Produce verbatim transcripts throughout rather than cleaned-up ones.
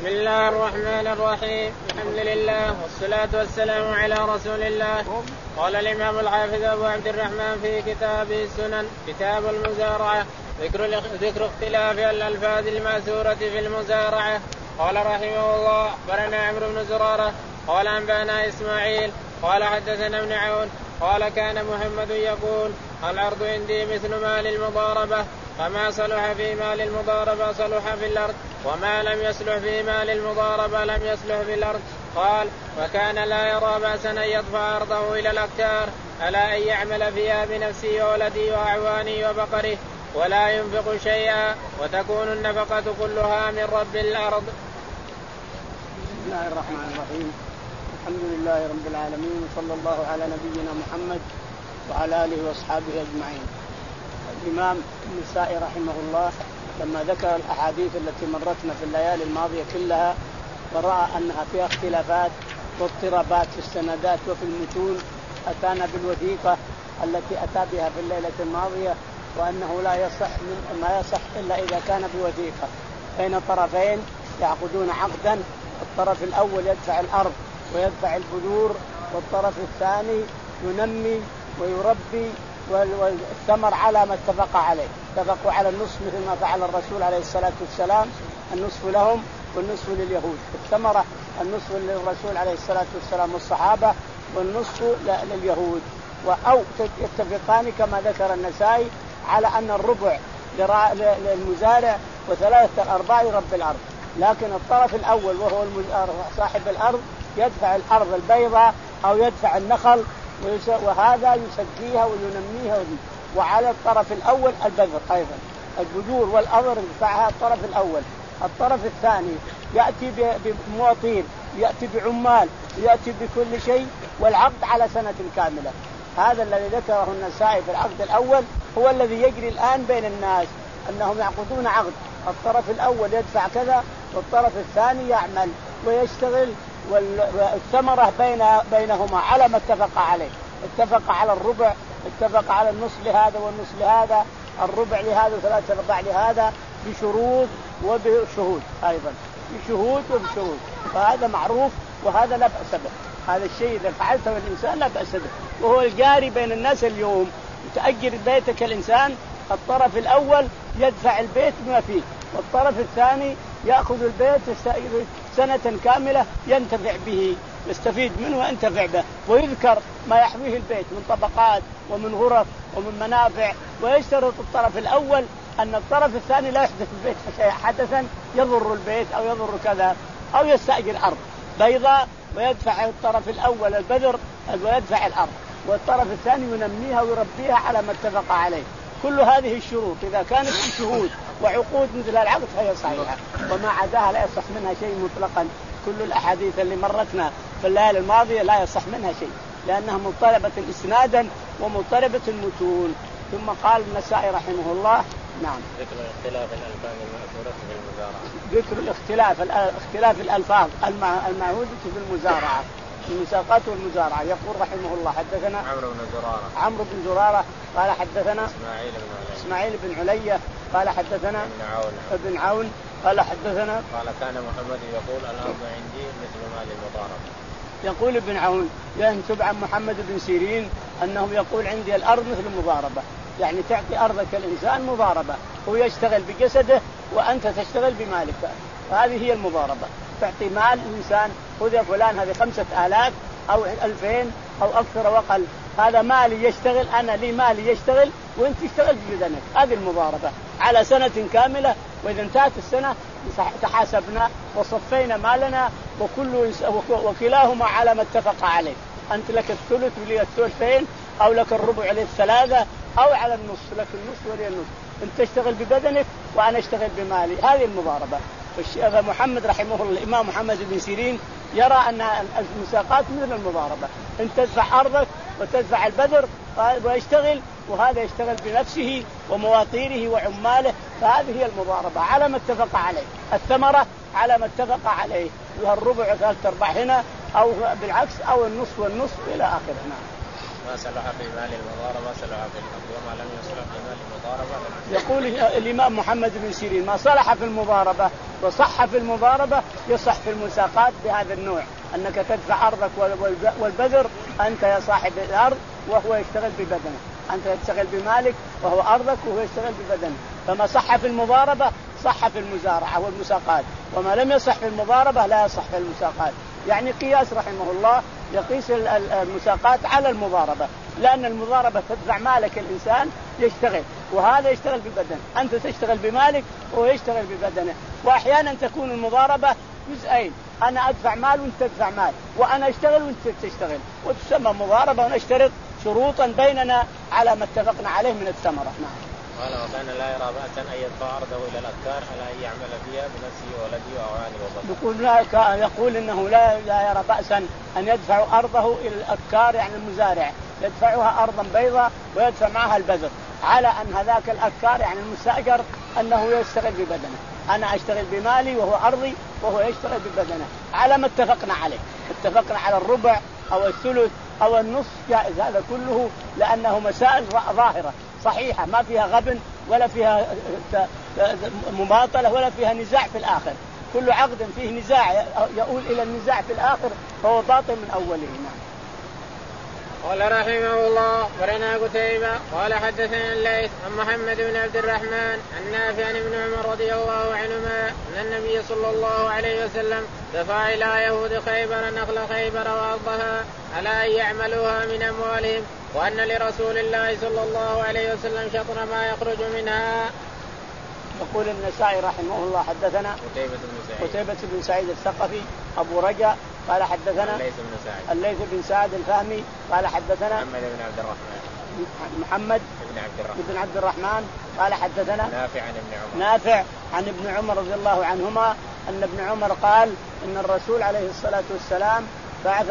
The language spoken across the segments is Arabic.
بسم الله الرحمن الرحيم. الحمد لله والصلاة والسلام على رسول الله. قال الإمام الحافظ أبو عبد الرحمن في كتابه السنن كتاب المزارعة ذكر ذكر اختلاف الألفاظ المأثورة في المزارعة. قال رحمه الله أخبرنا عمرو بن زرارة قال أنبأنا إسماعيل قال حدثنا ابن عون قال كان محمد يقول الأرض عندي مثل مال المضاربة فما صلح في مال المضاربة صلح في الأرض وما لم يصلح في مال المضاربة لم يصلح في الأرض. قال وكان لا يرى بأسا أن يدفع أرضه إلى الأكتار ألا أن يعمل فيها بنفسه وولده وأعوانه وبقره ولا ينفق شيئا وتكون النفقة كلها من رب الأرض. بسم الله الرحمن الرحيم. الحمد لله رب العالمين وصلى الله على نبينا محمد وعلى آله وأصحابه أجمعين. الإمام النسائي رحمه الله لما ذكر الأحاديث التي مرتنا في الليالي الماضية كلها ورأى أنها فيها اختلافات واضطرابات في السندات وفي المتون أتانا بالوثيقة التي أتى بها في الليلة الماضية وأنه لا يصح من ما يصح إلا إذا كان بوثيقة بين طرفين يعقدون عقدا. الطرف الأول يدفع الأرض ويدفع البذور والطرف الثاني ينمي ويربي والثمر على ما اتفق عليه. اتفقوا على النصف مثل ما فعل الرسول عليه الصلاة والسلام النصف لهم والنصف لليهود. الثمرة النصف للرسول عليه الصلاة والسلام والصحابة والنصف لليهود. أو يتفقان كما ذكر النسائي على أن الربع للمزارع وثلاثة الأرباع لرب الأرض. لكن الطرف الأول وهو صاحب الأرض يدفع الأرض البيضاء أو يدفع النخل وهذا يسقيها وينميها. وعلى الطرف الأول البذر أيضا البذور والأبر يدفعها الطرف الأول. الطرف الثاني يأتي بمواطين يأتي بعمال يأتي بكل شيء والعقد على سنة كاملة. هذا الذي ذكره النسائي في العقد الأول هو الذي يجري الآن بين الناس أنهم يعقدون عقد الطرف الأول يدفع كذا والطرف الثاني يعمل ويشتغل والثمرة بين بينهما على ما اتفق عليه. اتفق على الربع اتفق على النصف لهذا والنصف لهذا الربع لهذا وثلاثة أرباع لهذا بشروط وبشهود أيضا بشهود وبشهود. فهذا معروف وهذا لا بأس به. هذا الشيء إذا فعلته الإنسان لا بأس به وهو الجاري بين الناس اليوم. تأجر بيتك الإنسان الطرف الأول يدفع البيت ما فيه والطرف الثاني يأخذ البيت سنة كاملة ينتفع به يستفيد منه وينتفع به ويذكر ما يحويه البيت من طبقات ومن غرف ومن منافع. ويشترط الطرف الأول أن الطرف الثاني لا يحدث البيت شيء حدثا يضر البيت أو يضر كذا أو يستأجر أرض بيضاء ويدفع الطرف الأول البذر ويدفع الأرض والطرف الثاني ينميها ويربيها على ما اتفق عليه. كل هذه الشروط إذا كانت شهود وعقود مثل العقد فهي صحيحة وما عداها لا يصح منها شيء مطلقا. كل الأحاديث اللي مرتنا في الليالي الماضية لا يصح منها شيء لأنها مضطربة إسنادا ومضطربة المتون. ثم قال النسائي رحمه الله نعم ذكر اختلاف الألفاظ المأثورة في المزارعة. ذكر الاختلاف اختلاف الألفاظ المعهودة في المزارعة المساقات والمزارعة. يقول رحمه الله حدثنا عمرو بن زرارة عمرو بن زرارة قال حدثنا إسماعيل بن علي إسماعيل بن علي قال حدثنا ابن عون ابن عون قال حدثنا قال كان محمد يقول الأرض عندي مثل مال المضاربة. يقول ابن عون ينسب عن محمد بن سيرين أنه يقول عندي الأرض مثل المضاربة يعني تعطي أرضك الإنسان مضاربة هو يشتغل بجسده وأنت تشتغل بمالك. هذه هي المضاربة. تعطي مال الإنسان خذ يا فلان هذه خمسة آلاف أو ألفين أو أكثر وقل هذا مالي يشتغل أنا لي مالي يشتغل وأنت تشتغل بجدنك. هذه المضاربة على سنة كاملة وإذا انتهت السنة تحاسبنا وصفينا مالنا وكل وكلاهما على ما اتفق عليه. أنت لك الثلث ولي الثلثين أو لك الربع ولي الثلاثة أو على النصف لك النصف ولي النصف. أنت تشتغل ببدنك وأنا أشتغل بمالي. هذه المضاربة. محمد رحمه الله الإمام محمد بن سيرين يرى أن المساقات مثل المضاربة. أنت تدفع أرضك وتدفع البذر ويشتغل وهذا يشتغل بنفسه ومواطيره وعماله. فهذه هي المضاربة على ما اتفق عليه. الثمرة على ما اتفق عليه الربع ثلاثة أرباع هنا أو بالعكس أو النصف والنصف إلى آخره. نعم. ما صلح في مال المضاربة صلح في الأرض وما لم يصلح في مال المضاربة. يقول الإمام محمد بن سيرين ما صلح في المضاربة وصح في المضاربة يصح في المساقات بهذا النوع، أنك تدفع أرضك والبذر أنت يا صاحب الأرض وهو يشتغل ببدنه، أنت تشتغل بمالك وهو أرضك وهو يشتغل ببدنه. فما صح في المضاربة صح في المزارعة والمساقات، وما لم يصح في المضاربة لا يصح في المساقات. يعني قياس رحمه الله يقيس المساقات على المضاربة، لأن المضاربة تدفع مالك الإنسان يشتغل، وهذا يشتغل ببدنه، أنت تشتغل بمالك وهو يشتغل ببدنه. وأحيانا تكون المضاربة جزئين، أنا أدفع مال وأنت تدفع مال، وأنا أشتغل وأنت تشتغل، وتسمى مضاربة، ونشترط شروطا بيننا على ما اتفقنا عليه من الثمرة. نعم. قال وكان لا يرى بأسا أن يدفع أرضه إلى الأذكار على أن يعمل فيها بنفسه وولده وأوانه وبطنه. يقول لا يقول إنه لا لا يرى بأسا أن يدفع أرضه إلى الأذكار، يعني المزارع يدفعها أرضا بيضاء ويدفع معها البذر، على أن هذاك الأذكار يعني المستأجر أنه يشتغل ببدنه، أنا أشتغل بمالي وهو أرضي وهو يشتغل ببدنه، على ما اتفقنا عليه. اتفقنا على الربع أو الثلث أو النصف جائز هذا كله، لأنه مسائل ظاهرة صحيحة ما فيها غبن ولا فيها مماطلة ولا فيها نزاع في الآخر. كل عقد فيه نزاع يؤول إلى النزاع في الآخر فهو باطل من أوله. قال رحمه الله ورنا قتيبة قال حدثنا الليث عن محمد بن عبد الرحمن عن نافع عن ابن عمر رضي الله عنهما أن النبي صلى الله عليه وسلم دفع إلى يهود خيبر نخل خيبر وأرضها على أن يعملوها من أموالهم، وأن لرسول الله صلى الله عليه وسلم شطر ما يخرج منها. يقول النسائي رحمه الله حدثنا قتيبة بن سعيد قتيبة بن سعيد الثقفي أبو رجاء قال حدثنا الليث بن سعد الليث بن سعد الفهمي قال حدثنا محمد بن عبد الرحمن محمد بن عبد الرحمن بن عبد الرحمن قال حدثنا نافع عن ابن عمر نافع عن ابن عمر رضي الله عنهما أن ابن عمر قال إن الرسول عليه الصلاة والسلام بعد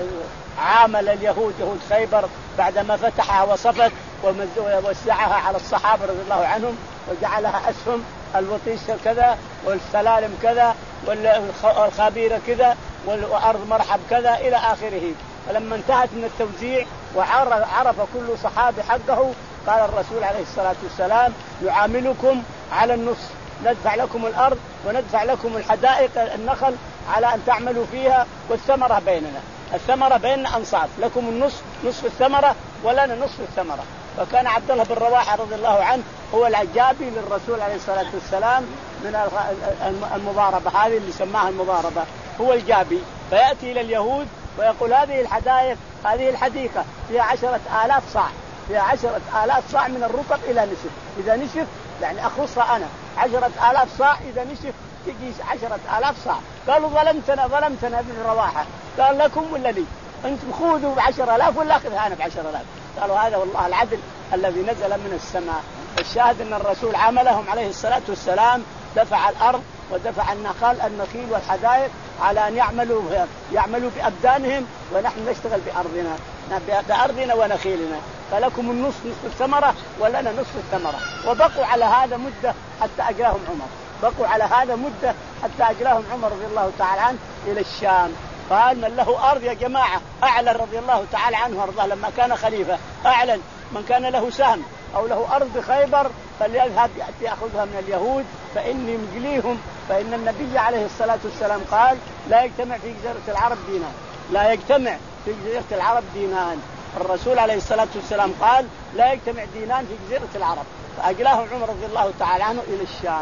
عامل اليهود يهود خيبر بعدما فتحها وصفت ووزعها على الصحابة رضي الله عنهم وجعلها أسهم، الوطيس كذا والسلالم كذا والخابيرة كذا والأرض مرحب كذا إلى آخره. فلما انتهت من التوزيع وعرف كل صحابي حقه قال الرسول عليه الصلاة والسلام نعاملكم على النصف، ندفع لكم الأرض وندفع لكم الحدائق النخل على أن تعملوا فيها، والثمرة بيننا، الثمرة بيننا أنصاف، لكم النصف نصف الثمرة ولنا نصف الثمرة. فكان عبد الله بن رواحة رضي الله عنه هو العجابي للرسول عليه الصلاة والسلام من المضاربة هذه اللي سماها المضاربة، هو الجابي، فيأتي إلى اليهود ويقول هذه الحدائق هذه الحديقة فيها عشرة آلاف صاع، فيها عشرة آلاف صاع من الرطب إلى نشف، إذا نشف يعني أخصها أنا عشرة آلاف صاع، إذا نشف تجي عشرة آلاف صاع. قالوا ظلمتنا ظلمتنا ابن رواحة، قال لكم ولا لي؟ أنتم خذوا بعشرة آلاف ولا أخذها أنا بعشرة آلاف؟ قالوا هذا والله العدل الذي نزل من السماء. الشاهد أن الرسول عملهم عليه الصلاة والسلام دفع الأرض ودفع النخل النخيل والحدائق على أن يعملوا يعملوا بأبدانهم، ونحن نشتغل بأرضنا بأرضنا ونخيلنا، فلكم النصف نصف الثمرة ولنا نصف الثمرة. وبقوا على هذا مدة حتى أجراهم عمر، بقوا على هذا مدة حتى أجراهم عمر رضي الله تعالى عنه إلى الشام. قال من له أرض يا جماعة أعلن رضي الله تعالى عنه وارضاه لما كان خليفة، أعلن من كان له سهم أو له أرض بخيبر فليذهب يأخذها من اليهود فإني مجليهم، فإن النبي عليه الصلاة والسلام قال لا يجتمع في جزيرة العرب دينان، لا يجتمع في جزيرة العرب دينان. الرسول عليه الصلاة والسلام قال لا يجتمع دينان في جزيرة العرب، فأجلاهم عمر رضي الله تعالى عنه إلى الشام.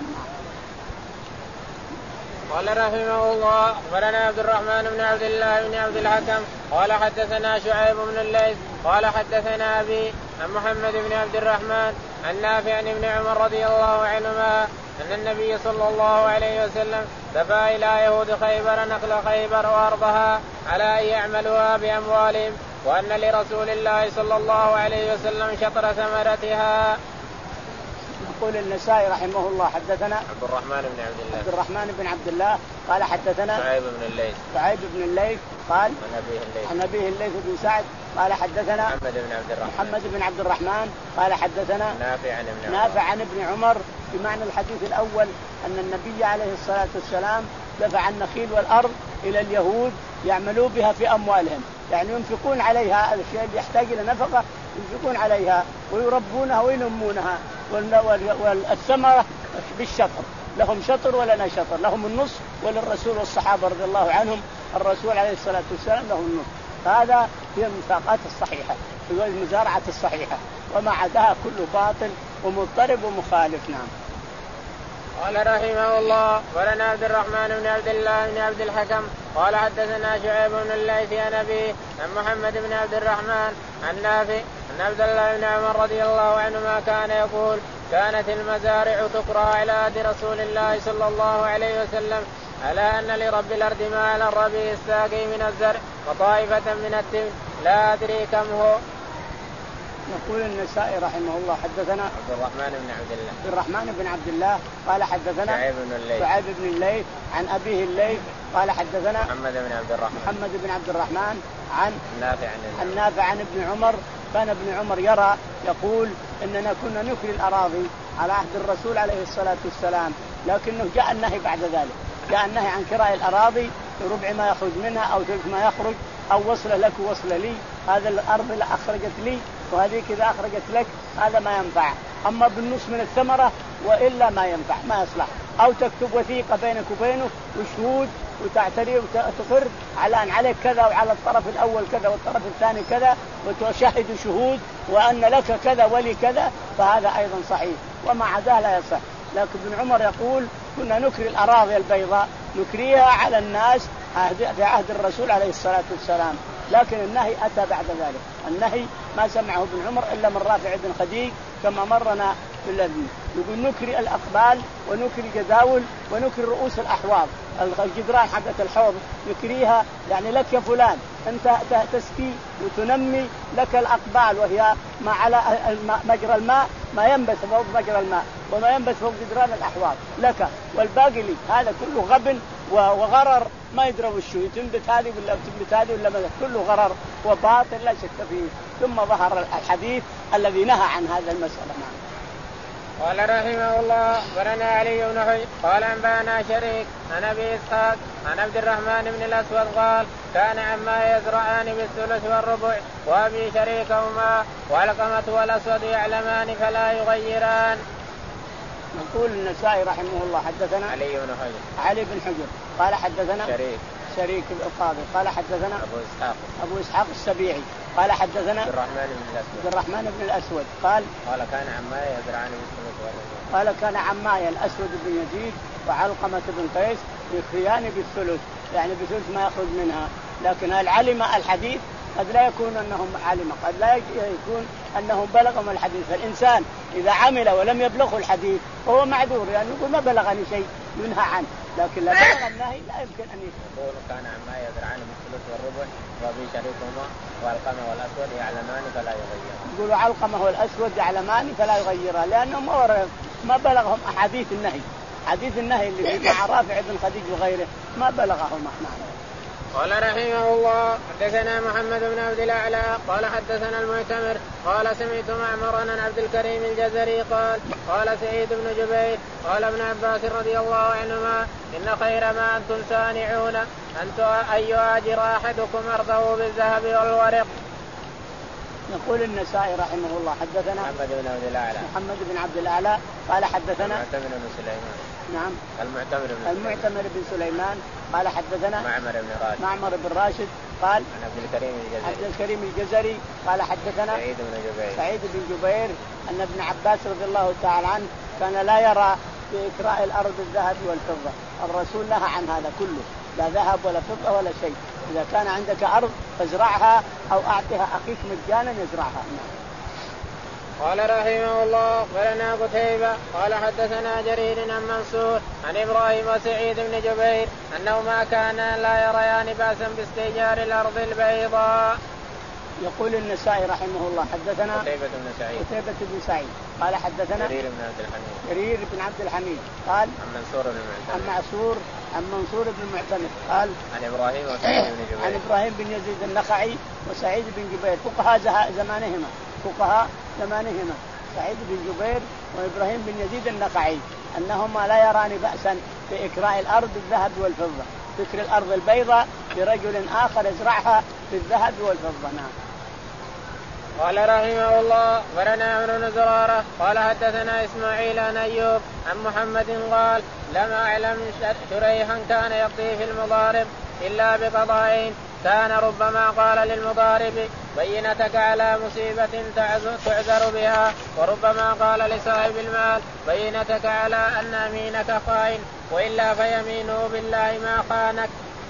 قال رحمه الله أخبرنا عبد الرحمن بن عبد الله بن عبد الحكم قال حدثنا شعيب بن الليث قال حدثنا أبي عن محمد بن عبد الرحمن عن نافع عن ابن عمر رضي الله عنهما أن النبي صلى الله عليه وسلم دفع إلى يهود خيبر نخل خيبر وأرضها على أن يعملوها بأموالهم، وأن لرسول الله صلى الله عليه وسلم شطر ثمرتها. يقول النسائي رحمه الله حدثنا عبد الرحمن بن عبد الله عبد الرحمن بن عبد الله قال حدثنا شعيب بن الليث شعيب بن الليث قال عن أبيه الليث عن أبيه الليث بن سعد قال حدثنا محمد بن عبد الرحمن محمد بن عبد الرحمن قال حدثنا نافع عن ابن عمر نافع عن ابن عمر بمعنى الحديث الأول أن النبي عليه الصلاة والسلام دفع النخيل والأرض إلى اليهود يعملوا بها في أموالهم، يعني ينفقون عليها الشيء اللي يحتاج إلى نفقة ينفقون عليها ويربونها وينمونها، والثمرة بالشطر لهم شطر ولنا شطر، لهم النصف وللرسول والصحابة رضي الله عنهم الرسول عليه الصلاة والسلام له النصف. هذا هي الميثاقات الصحيحة، هي المزارعة الصحيحة، وما عداها كله باطل ومضطرب ومخالف. نعم. قال رحمه الله ولنا عبد الرحمن بن عبد الله بن عبد الحكم قال حدثنا شعيب بن الليث عن أبيه عن محمد بن عبد الرحمن عن نافع عن عبد الله بن عمر رضي الله عنهما كان يقول كانت المزارع تقرأ على عهد رسول الله صلى الله عليه وسلم ألا أن لرب الأرض ما على الربيع الساقي من الزرع وطائفة من التمر لا أدري كم هو. يقول النسائي رحمه الله حدثنا عبد الرحمن بن عبد الله عبد الرحمن بن عبد الله قال حدثنا شعيب بن الليث شعيب بن الليث عن أبيه الليث قال حدثنا محمد بن عبد الرحمن محمد بن عبد الرحمن عن نافع عن النافع عن ابن عمر. كان ابن عمر يرى يقول إننا كنا نكري الأراضي على عهد الرسول عليه الصلاة والسلام، لكنه جاء النهي بعد ذلك، جاء النهي عن كراء الأراضي بربع ما يخرج منها أو ثلث ما يخرج أو وصل لك وصل لي، هذا الأرض اللي أخرجت لي وهذه كذا أخرجت لك، هذا ما ينفع. أما بالنص من الثمرة وإلا ما ينفع ما يصلح. أو تكتب وثيقة بينك وبينه وشهود وتعتري وتقر على أن عليك كذا وعلى الطرف الأول كذا والطرف الثاني كذا وتشهد شهود وأن لك كذا ولي كذا، فهذا أيضا صحيح، وما عداه لا يصح. لكن ابن عمر يقول كنا نكري الأراضي البيضاء نكريها على الناس في عهد الرسول عليه الصلاة والسلام، لكن النهي أتى بعد ذلك. النهي ما سمعه ابن عمر إلا من رافع بن خديج كما مرنا في الذي يقول نكري الأقبال ونكري جداول ونكري رؤوس الأحواض، الجدران حقت الحوض نكريها، يعني لك يا فلان أنت تسقي وتنمي لك الأقبال وهي ما على مجرى الماء ما ينبت فوق مجرى الماء وما ينبت فوق جدران الأحواض لك، والباقي لي. هذا كله غبن وغرر ما يدري وشو تنبت هذه ولا تنبت هذه ولا ما، كله غرر وباطل لا شك فيه. ثم ظهر الحديث الذي نهى عن هذا المسألة. قال رحمه الله ولنا علي بن حجر قال أنبانا شريك عن أبي إسحاق عن عبد الرحمن بن الأسود قال كان عما يزرعان بالثلث والربع وأبي شريكهما وعلقمة والأسود يعلمان فلا يغيران. يقول النسائي رحمه الله حدثنا علي بن حجر علي بن حجر قال حدثنا شريك شريك القاضي قال حدثنا أبو إسحاق أبو إسحاق السبيعي قال حدثنا عبد الرحمن بن الأسود عبد الرحمن بن الأسود قال قال كان عماي يزرعان بالثلث والربع قال كان عماي الأسود بن يزيد وعلقمة بن قيس يخريان بالثلث، يعني بثلث ما يخرج منها. لكن هل علم الحديث؟ قد لا يكون أنهم علم، قد لا يكون أنهم بلغهم الحديث. فالإنسان إذا عمل ولم يبلغه الحديث فهو معذور، لأنه يعني يقول ما بلغني شيء ينهى عنه، لكن لا بلغ النهي لا يمكن أن يقول. كان عما يزرعان بالثلث والربع وأبي شريكهما والقمة والأسود يعلمان فلا يغيران. يقولوا علقمة والأسود يعلمان فلا يغيران لأنهم ما بلغهم أحاديث النهي، حديث النهي اللي مع رافع بن خديج وغيره ما بلغهم احنا. قال رحمه الله حدثنا محمد بن عبد الأعلى قال حدثنا المعتمر قال سمعت معمرا عن عبد الكريم الجزري قال قال سعيد بن جبير قال ابن عباس رضي الله عنهما إن خير ما أنتم صانعون أن يؤاجر أحدكم أرضه بالذهب والورق. يقول النسائي رحمه الله حدثنا محمد بن عبد الأعلى محمد بن عبد الأعلى قال حدثنا المعتمر بن سليمان نعم المعتمر بن المعتمر بن سليمان قال حدثنا معمر بن راشد معمر بن راشد قال عن عبد الكريم الجزري عبد الكريم الجزري قال حدثنا سعيد بن جبير سعيد بن جبير أن ابن عباس رضي الله تعالى عنه كان لا يرى في إكراء الأرض الذهب والفضة، الرسول نهى عن هذا كله، لا ذهب ولا فضة ولا شيء. إذا كان عندك أرض فازرعها أو أعطها أخيك مجانا يزرعها. قال رحمه الله ولنا قتيبة قال حدثنا جرير عن منصور عن إبراهيم وسعيد بن جبير أنهما كانا لا يريان بأسا باستئجار الأرض البيضاء. يقول النسائي رحمه الله حدثنا قتيبة بن سعيد قتيبة بن سعيد قال حدثنا جرير بن عبد الحميد جرير بن عبد الحميد قال عن منصور بن المعتمر عن منصور عن منصور بن المعتمر قال عن إبراهيم وسعيد بن جبير عن إبراهيم بن يزيد النخعي وسعيد بن جبير فقهاء زمانهما فقهاء زمانهما سعيد بن جبير وإبراهيم بن يزيد النخعي أنهما لا يران بأسا في إكراء الأرض بالذهب والفضة، ذكر الأرض البيضاء لرجل آخر يزرعها بالذهب والفضة. نعم. قال رحمه الله ولنا عمرو بن زرارة قال حدثنا إسماعيل عن أيوب عن محمد قال لم أعلم شريحا كان يقضي في المضارب إلا بقضائين، كان ربما قال للمضارب بينتك على مصيبة تعذر بها، وربما قال لصاحب المال بينتك على أن أمينك خائن، وإلا فيمينه بالله ما خانك.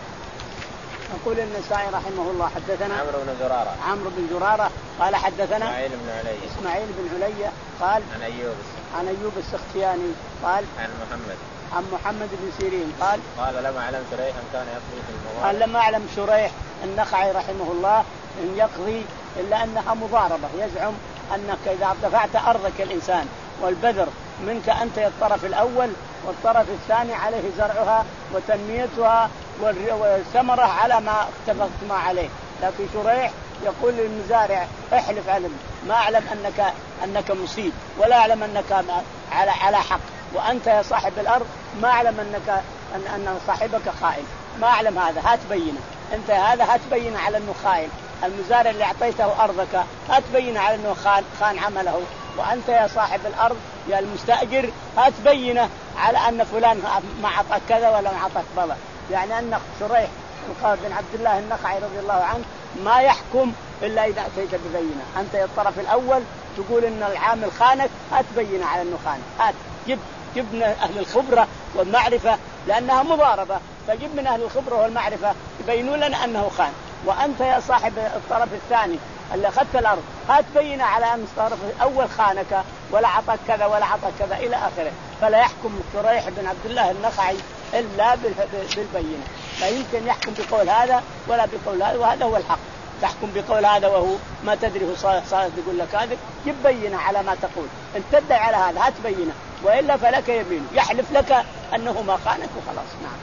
يقول النسائي رحمه الله حدثنا عمرو بن زرارة عمرو بن زرارة قال حدثنا إسماعيل بن علي إسماعيل بن علي قال عن أيوب عن أيوب السختياني قال عن محمد عن محمد بن سيرين قال قال لم أعلم شريحا كان يقضي في المضارب قال لم أعلم شريح النخعي رحمه الله إن يقضي إلا أنها مضاربة، يزعم أنك إذا دفعت أرضك الإنسان والبذر منك أنت الطرف الأول والطرف الثاني عليه زرعها وتنميتها والثمرة على ما اتفقت ما عليه، لكن شريح يقول للمزارع احلف علم ما أعلم أنك أنك مصيب ولا أعلم أنك على على حق، وأنت يا صاحب الأرض ما أعلم أنك أن أن صاحبك خائن، ما أعلم هذا، هات بينه أنت هذا، هات بينه على أنه خائن، المزارع اللي أعطيته أرضك هات بينه على أنه خان خان عمله، وأنت يا صاحب الأرض يا المستأجر هات بينه على أن فلان ما أعطاك كذا ولا ما أعطاك بلا. يعني أن شريح بن عبد الله النخعي رضي الله عنه ما يحكم إلا إذا أتيت ببينة، أنت يا الطرف الأول تقول إن العامل خانك هات بينة على أنه خانك، هات جب جب من أهل الخبرة والمعرفة لأنها مضاربة، فجب من أهل الخبرة والمعرفة يبينون لنا أنه خان، وأنت يا صاحب الطرف الثاني اللي أخذت الأرض هات بينة على أن الطرف الأول خانك ولا عطاك كذا ولا عطاك كذا إلى آخره. فلا يحكم شريح بن عبد الله النخعي إلا بالبينة، لا يمكن يحكم بقول هذا ولا بقول هذا، وهذا هو الحق. تحكم بقول هذا وهو ما تدري هو صادق يقول لك هذا، جب بينة على ما تقول، ان تدعي على هذا هات بينة، وإلا فلك يمين يحلف لك أنه ما خانك وخلاص. نعم.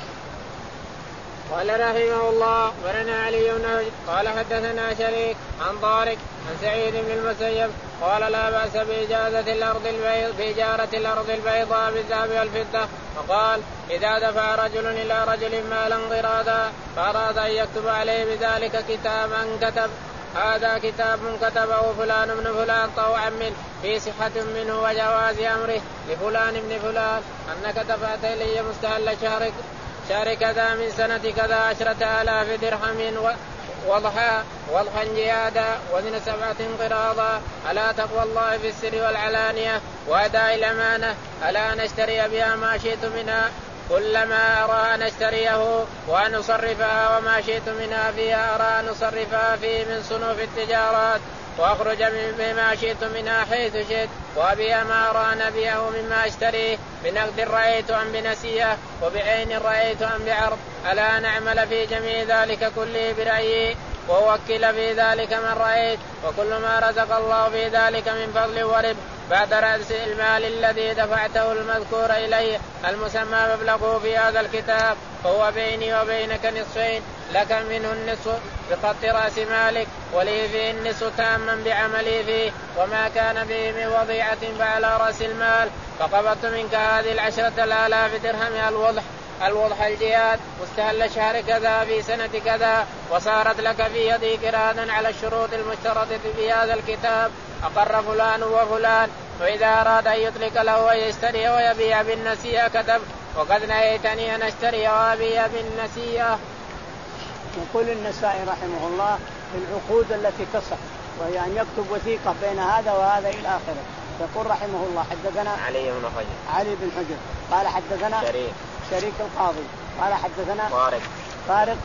قال رحمه الله ورنا علي بن قال حدثنا شريك عن طارق عن سعيد بن المسيب قال لا بأس بإجازة الأرض البيض بإجارة الأرض البيضاء بالذهب والفضة، وقال إذا دفع رجل إلى رجل مالا قراضا فأراد أن يكتب عليه بذلك كتابا كتب هذا كتاب كتبه فلان بن فلان طوعا منه في صحة منه وجواز أمره لفلان بن فلان أنك دفعت إلي مستهل شهرك شهر كذا من سنة كذا عشرة آلاف درهم وضحى وضحا جيادا وزن سبعة قراضا، ألا تقوى الله في السر والعلانية وأداء الأمانة، ألا نشتري بها ما شئت منها كلما أرى أن أشتريه وأن أصرفها وما شئت منها فيها أرى أن أصرفها فيه من صنوف التجارات وأخرج بما شئت منها حيث شئت وأبيع ما أرى أن أبيعه مما أشتريه بنقد رأيت أم بنسية وبعين رأيت أم بعرض، ألا نعمل في جميع ذلك كله برأيي ووكل في ذلك من رأيت، وكل ما رزق الله في ذلك من فضل ورب بعد رأس المال الذي دفعته المذكور إليه المسمى مبلغه في هذا الكتاب فهو بيني وبينك نصفين، لك منه النصف بخط رأس مالك ولي فيه النصف تاما بعملي فيه، وما كان به من وضيعة فعلى رأس المال، فقبضت منك هذه العشرة الآلاف درهم الوضح الوضح الجهاد مستهل شهر كذا في سنة كذا، وصارت لك في يدي قرادا على الشروط المشترطة في هذا الكتاب، أقر فلان وفلان، وإذا أراد أن يطلق له ويشتري ويبيع بالنسيئة كتب، وقد نهيتني أن أشتري وأبيع بالنسيئة. يقول النسائي رحمه الله في العقود التي تصح وهي أن يكتب وثيقة بين هذا وهذا إلى آخره. يقول رحمه الله حدثنا علي بن حجر علي بن حجر قال حدثنا شريك شريك القاضي قال حدثنا طارق طارق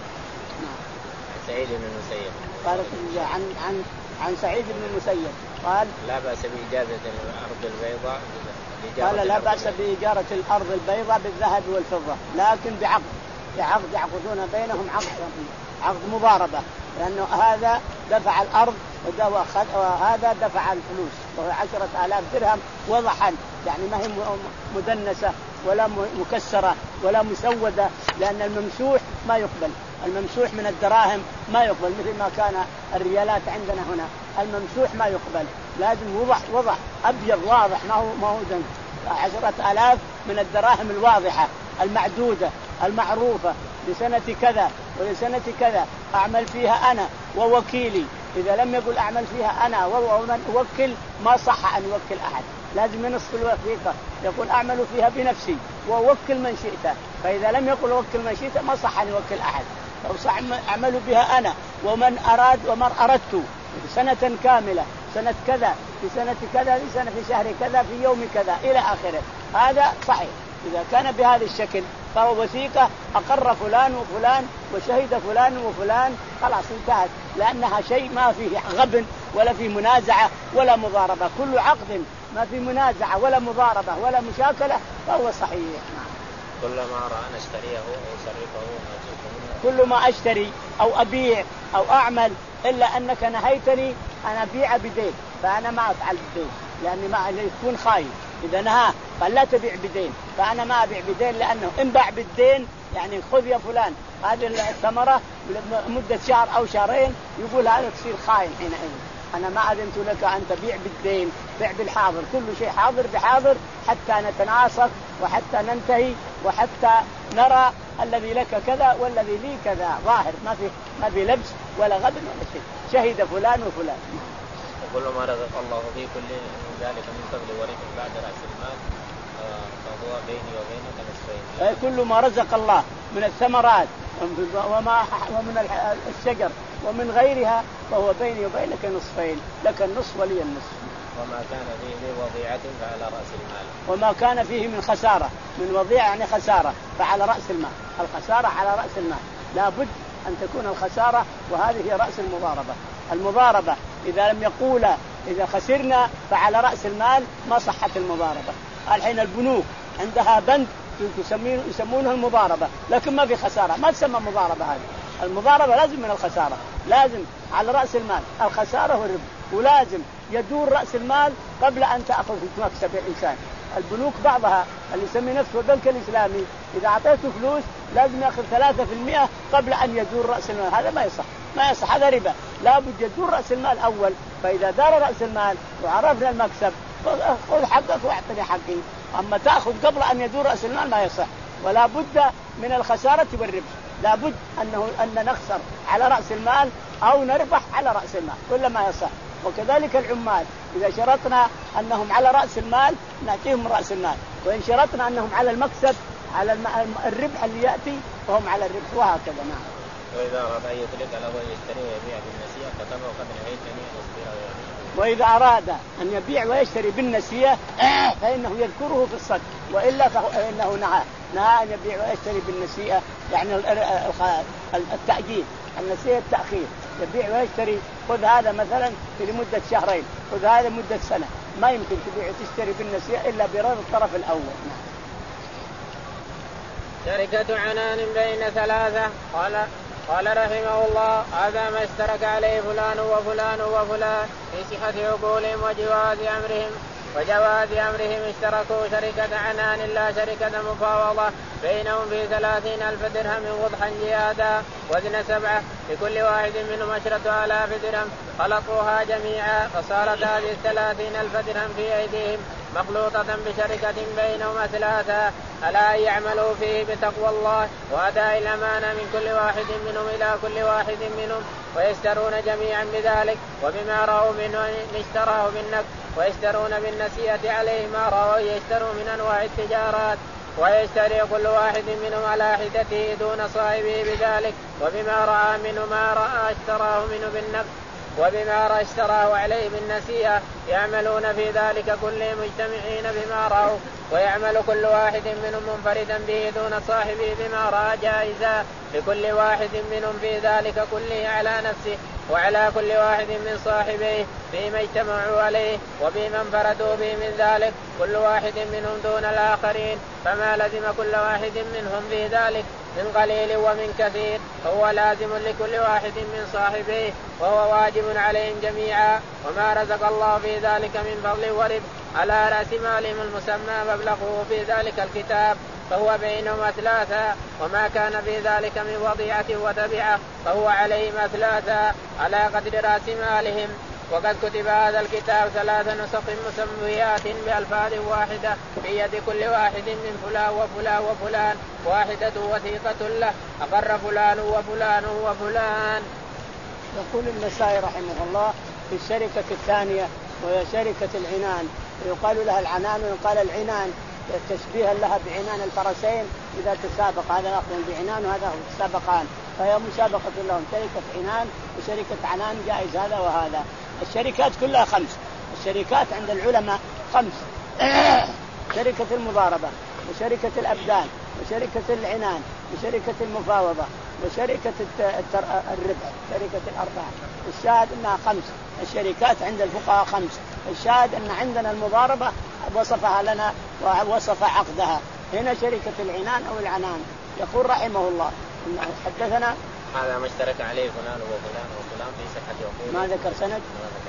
سعيد بن المسيب طارق عن عن عن سعيد بن المسيب قال لا بأس بإجازة الأرض البيضاء قال لا بأس بإجارة الأرض البيضاء بالذهب والفضة، لكن بعقد بعقد يعقدون بينهم عقد عقد مضاربة، لأنه هذا دفع الأرض وهذا دفع الفلوس وهو عشرة آلاف درهم وضحا، يعني ما هي مدنسة ولا مكسرة ولا مسودة، لأن الممسوح ما يقبل، الممسوح من الدراهم ما يقبل مثل ما كان الريالات عندنا هنا، الممسوح ما يقبل، لازم وضح وضح أبيض واضح ما هو ما هو دنس، عشرة آلاف من الدراهم الواضحة المعدودة المعروفة لسنة كذا ولسنة كذا أعمل فيها أنا ووكيلي، إذا لم يقل أعمل فيها أنا ومن أوكل ما صح أن يوكل أحد، لازم نصف الوثيقة يقول أعمل فيها بنفسي ووكل من شئت، فإذا لم يقل وكل من شئت ما صح أن يوكل أحد. لو صح أعمل بها أنا ومن أراد ومن أردت سنة كاملة، سنة كذا في سنة كذا في سنة في شهر كذا في يوم كذا إلى آخره، هذا صحيح. إذا كان بهذا الشكل فهو وثيقة أقر فلان وفلان وشهد فلان وفلان، خلاص انتهت، لأنها شيء ما فيه غبن ولا فيه منازعة ولا مضاربة. كل عقد ما فيه منازعة ولا مضاربة ولا مشاكلة فهو صحيح. كل ما أرى أن أشتريه أو أصرفه كل ما أشتري أو أبيع أو أعمل إلا أنك نهيتني أن أبيع بدين فأنا ما أفعل بدين، لأني ما يكون خايف. إذا نهى قال لا تبيع بدين فأنا ما أبيع بدين، لأنه إن باع بالدين يعني خذ يا فلان هذه الثمرة مدة شهر أو شهرين، يقول هذا تصير خاين حينئذ. أنا ما أذنت لك أن تبيع بالدين، بيع بالحاضر، كل شيء حاضر بحاضر حتى نتناصف وحتى ننتهي وحتى نرى الذي لك كذا والذي لي كذا ظاهر، ما في ما في لبس ولا غبن ولا شيء. شهد فلان وفلان. وكل ما رزق الله في كل من ذلك من فضل ورث بعد رأس المال فهو بيني وبينك نصفين. كل ما رزق الله من الثمرات وما ومن الشجر ومن غيرها فهو بيني وبينك نصفين، لك النصف ولي النصف. وما كان فيه من وضيعة فعلى رأس المال. وما كان فيه من خسارة، من وضيعة يعني خسارة، فعلى رأس المال. الخسارة على رأس المال، لا بد أن تكون الخسارة، وهذه هي رأس المضاربة. المضاربة إذا لم يقول إذا خسرنا فعلى رأس المال ما صحت المضاربة. الحين البنوك عندها بند يسمونه المضاربة، لكن ما في خسارة، ما تسمى مضاربة. هذه المضاربة لازم من الخسارة، لازم على رأس المال الخسارة والربح، ولازم يدور رأس المال قبل أن تأخذ مكسب الإنسان. البنوك بعضها اللي يسمي نفسه البنك الإسلامي إذا أعطيته فلوس لازم يأخذ ثلاثة في المئة قبل أن يدور رأس المال، هذا ما يصح، ما يصح، هذا ربا. لابد يدور رأس المال أول، فإذا دار رأس المال وعرفنا المكسب خذ حقك واعطني حقي. أما تأخذ قبل أن يدور رأس المال ما يصح، ولا بد من الخسارة والربح، لا بد أنه أن نخسر على رأس المال أو نربح على رأس المال، كل ما يصح. وكذلك العمال إذا شرطنا أنهم على رأس المال نعطيهم رأس المال، وإن شرطنا أنهم على المكسب على الربح اللي يأتي فهم على الربح، وهكذا. نعم. وإذا أراد أن يطلق له ويشتري ويبيع بالنسيئة كتبه قد نهيتني أن أصبر. وإذا أراد أن يبيع ويشتري بالنسيئة فإنه يذكره في الصدق، وإلا فإنه نهى نهى أن يبيع ويشتري بالنسيئة، يعني التأجيل، النسيئة التأخير. يبيع ويشتري، خذ هذا مثلا في لمدة شهرين، خذ هذا مدة سنة، ما يمكن تبيع وتشتري بالنسيئة إلا برضا الطرف الأول. شركة عنان بين ثلاثة. قال قال رحمه الله هذا ما اشترك عليه فلان وفلان وفلان في صحة عقولهم وجواز أمرهم وجواز أمرهم اشتركوا شركة عنان لا شركة مفاوضة بينهم في ثلاثين ألف درهم وضحا جيادا وزن سبعة لكل واحد منهم عشرة آلاف درهم خلطوها جميعا، فصارت هذه الثلاثين ألف درهم في أيديهم مخلوطة بشركة بينهم ثلاثة، ألا يعملوا فيه بتقوى الله وأداء الأمانة من كل واحد منهم إلى كل واحد منهم، ويشترون جميعا بذلك وبما رأوا منه اشتراه بالنقد، ويشترون بالنسيئة عليه ما رأوا يشتروا من أنواع التجارات، ويشتري كل واحد منهم على حدته دون صاحبه بذلك وبما رأى منه ما رأى اشتراه منه بالنقد وبما رأى اشتراه عليه بالنسيئة، يعملون في ذلك كلهم مجتمعين بما رأوا، ويعمل كل واحد منهم منفردا به دون صاحبه بما رأى جائزا، لكل واحد منهم في ذلك كله على نفسه وعلى كل واحد من صاحبيه فيما اجتمعوا عليه وبما انفردوا به من ذلك كل واحد منهم دون الآخرين، فما لزم كل واحد منهم في ذلك من قليل ومن كثير هو لازم لكل واحد من صاحبيه وهو واجب عليهم جميعا، وما رزق الله في ذلك من فضل ورب على رأس مالهم المسمى مبلغه في ذلك الكتاب فهو بينهم أثلاثا، وما كان في ذلك من وضيعة وتبعة فهو عليهم أثلاثا على قدر رأس مالهم. وقد كتب هذا الكتاب ثلاث نسخ مسميات بألفاظ واحدة في يد كل واحد من فلان وفلان وفلان، واحدة وثيقة له أقر فلان وفلان وفلان. يقول النسائي رحمه الله في الشركة الثانية وهي شركة العنان ويقال لها العنان ويقال العنان تشبيها لها بعنان الفرسين إذا تسابق، هذا يأخذ بعنان وهذا هو تسابقان، فهي مسابقة لهم، شركة عنان وشركة عنان جائز هذا وهذا. الشركات كلها خمس، الشركات عند العلماء خمس شركة المضاربة وشركة الأبدان وشركة العنان وشركة المفاوضة وشركة الربح شركة الأرباح. الشاهد أنها خمس، الشركات عند الفقهاء خمس. الشاهد أن عندنا المضاربة وصفها لنا ووصف عقدها، هنا شركة العنان أو العنان. يقول رحمه الله إنه حدثنا هذا ما اشترك عليه فلان وفلان وفلان في صحة عقوده، ما ذكر سند،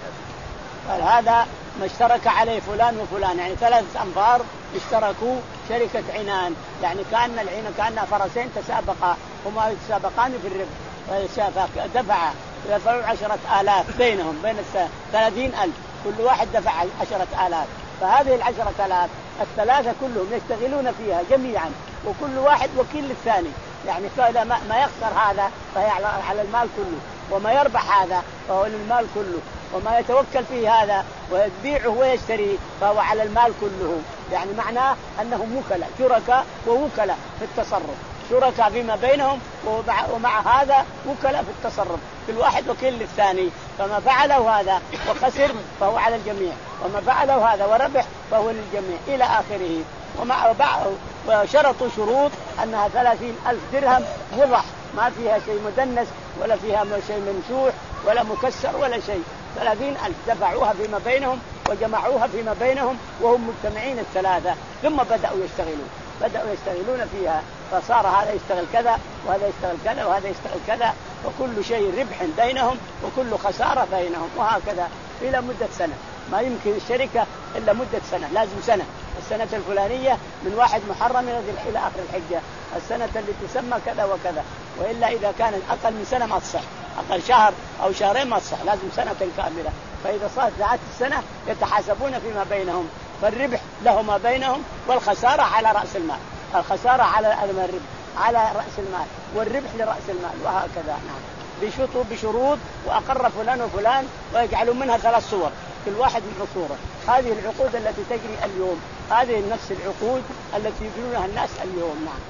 قال هذا ما اشترك عليه فلان وفلان، يعني ثلاثة أنفار اشتركوا شركة عنان، يعني كأن العنان كأن فرسين تسابقا هما يتسابقان في الربح، دفع يدفعوا عشرة آلاف بينهم بين ثلاثين ألف، كل واحد دفع عشرة آلاف، فهذه العشرة آلاف الثلاثة كلهم يشتغلون فيها جميعا وكل واحد وكيل للثاني، يعني فإذا ما يخسر هذا فهي على المال كله، وما يربح هذا فهو للمال كله، وما يتوكل فيه هذا ويبيعه ويشتري فهو على المال كله. يعني معناه أنهم وكلاء شركاء ووكلاء في التصرف، شركاء فيما بينهم ومع هذا وكلاء في التصرف، كل واحد وكيل للثاني، فما فعله هذا وخسر فهو على الجميع، وما فعله هذا وربح فهو للجميع إلى آخره. ومع بعض وشرطوا شروط أنها ثلاثين ألف درهم وضح، ما فيها شيء مدنس ولا فيها شيء ممسوح ولا مكسر ولا شيء، ثلاثين ألف دفعوها فيما بينهم وجمعوها فيما بينهم وهم مجتمعين الثلاثة، ثم بدأوا يشتغلون بدأوا يشتغلون فيها، فصار هذا يشتغل كذا وهذا يشتغل كذا وهذا يشتغل كذا، وكل شيء ربح بينهم وكل خسارة بينهم، وهكذا إلى مدة سنة. ما يمكن الشركة إلا مدة سنة، لازم سنة، السنة الفلانية من واحد محرم إلى آخر الحجة، السنة اللي تسمى كذا وكذا، وإلا إذا كان أقل من سنة ما تصح، أقل شهر أو شهرين ما تصح، لازم سنة كاملة. فإذا صارت ذات السنة يتحاسبون فيما بينهم، فالربح له ما بينهم والخسارة على رأس المال، الخسارة على الربح على رأس المال والربح لرأس المال، وهكذا. نعم، بشروط بشروط وأقر فلان وفلان، ويجعلوا منها ثلاث صور كل واحد من صورة. هذه العقود التي تجري اليوم، هذه نفس العقود التي يجرونها الناس اليوم. نعم.